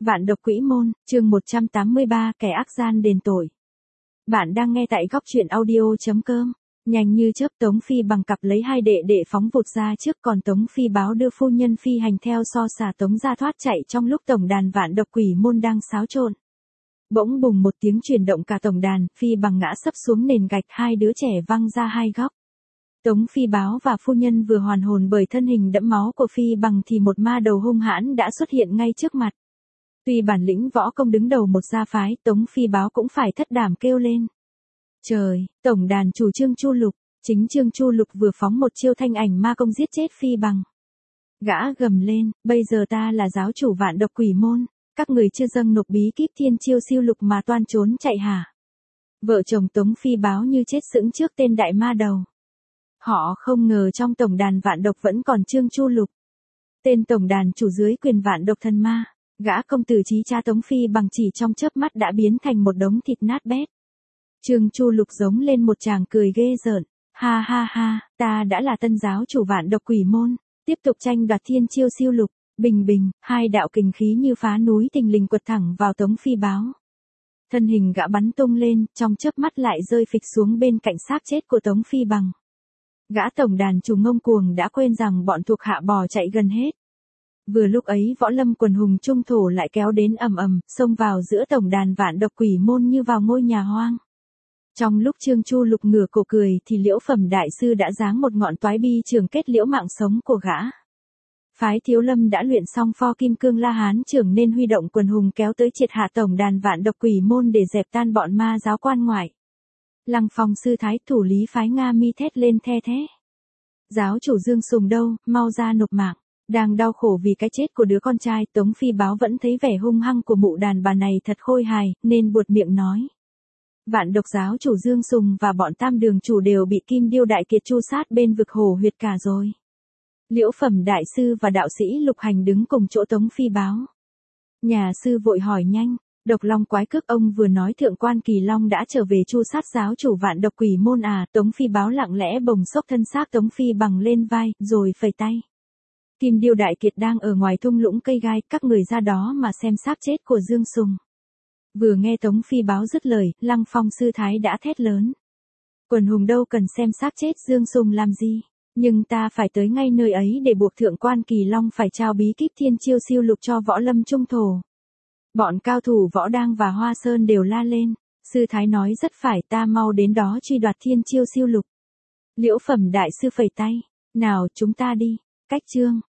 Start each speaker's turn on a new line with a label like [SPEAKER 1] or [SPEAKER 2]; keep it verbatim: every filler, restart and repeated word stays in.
[SPEAKER 1] Vạn độc quỷ môn, chương một trăm tám mươi ba, kẻ ác gian đền tội. Bạn đang nghe tại góc truyện audio.com. Nhanh như chớp Tống Phi bằng cặp lấy hai đệ đệ phóng vụt ra trước, còn Tống Phi báo đưa phu nhân phi hành theo so xả Tống ra thoát chạy trong lúc tổng đàn vạn độc quỷ môn đang xáo trộn. Bỗng bùng một tiếng chuyển động cả tổng đàn, Phi bằng ngã sấp xuống nền gạch, hai đứa trẻ văng ra hai góc. Tống Phi báo và phu nhân vừa hoàn hồn bởi thân hình đẫm máu của Phi bằng thì một ma đầu hung hãn đã xuất hiện ngay trước mặt. Tuy bản lĩnh võ công đứng đầu một gia phái, Tống Phi báo cũng phải thất đảm kêu lên. Trời, tổng đàn chủ Trương Chu Lục, chính Trương Chu Lục vừa phóng một chiêu thanh ảnh ma công giết chết Phi bằng. Gã gầm lên, bây giờ ta là giáo chủ vạn độc quỷ môn, các người chưa dâng nộp bí kíp thiên chiêu siêu lục mà toan trốn chạy hả? Vợ chồng Tống Phi báo như chết sững trước tên đại ma đầu. Họ không ngờ trong tổng đàn vạn độc vẫn còn Trương Chu Lục. Tên tổng đàn chủ dưới quyền vạn độc thần ma. Gã công tử trí cha Tống Phi bằng chỉ trong chớp mắt đã biến thành một đống thịt nát bét. Trương Chu Lục giống lên một tràng cười ghê rợn. Ha ha ha, ta đã là tân giáo chủ vạn độc quỷ môn, tiếp tục tranh đoạt thiên chiêu siêu lục. Bình bình, hai đạo kình khí như phá núi thình lình quật thẳng vào Tống Phi báo. Thân hình gã bắn tung lên, trong chớp mắt lại rơi phịch xuống bên cạnh xác chết của Tống Phi bằng. Gã tổng đàn chủ ngông cuồng đã quên rằng bọn thuộc hạ bò chạy gần hết. Vừa lúc ấy võ lâm quần hùng trung thổ lại kéo đến ầm ầm, xông vào giữa tổng đàn vạn độc quỷ môn như vào ngôi nhà hoang. Trong lúc Trương Chu Lục ngửa cổ cười thì Liễu Phẩm đại sư đã giáng một ngọn toái bi trường kết liễu mạng sống của gã. Phái Thiếu Lâm đã luyện xong pho kim cương La Hán trưởng nên huy động quần hùng kéo tới triệt hạ tổng đàn vạn độc quỷ môn để dẹp tan bọn ma giáo quan ngoại. Lăng Phong sư thái thủ lý phái Nga Mi thét lên the thé. Giáo chủ Dương Sùng đâu, mau ra nộp mạng. Đang đau khổ vì cái chết của đứa con trai, Tống Phi báo vẫn thấy vẻ hung hăng của mụ đàn bà này thật khôi hài, nên buột miệng nói. Vạn độc giáo chủ Dương Sùng và bọn tam đường chủ đều bị Kim Điêu Đại Kiệt tru sát bên vực hồ huyệt cả rồi. Liễu Phẩm đại sư và đạo sĩ Lục Hành đứng cùng chỗ Tống Phi báo. Nhà sư vội hỏi nhanh, Độc Long quái cước ông vừa nói thượng quan Kỳ Long đã trở về tru sát giáo chủ vạn độc quỷ môn à? Tống Phi báo lặng lẽ bồng xốc thân xác Tống Phi bằng lên vai, rồi phẩy tay. Kim Điêu Đại Kiệt đang ở ngoài thung lũng cây gai, các người ra đó mà xem xác chết của Dương Sùng. Vừa nghe Tống Phi báo dứt lời, Lăng Phong sư thái đã thét lớn. Quần hùng đâu cần xem xác chết Dương Sùng làm gì, nhưng ta phải tới ngay nơi ấy để buộc thượng quan Kỳ Long phải trao bí kíp thiên chiêu siêu lục cho võ lâm trung thổ. Bọn cao thủ Võ Đang và Hoa Sơn đều la lên. Sư thái nói rất phải, ta mau đến đó truy đoạt thiên chiêu siêu lục. Liễu Phẩm đại sư phẩy tay. Nào chúng ta đi. Cách chương.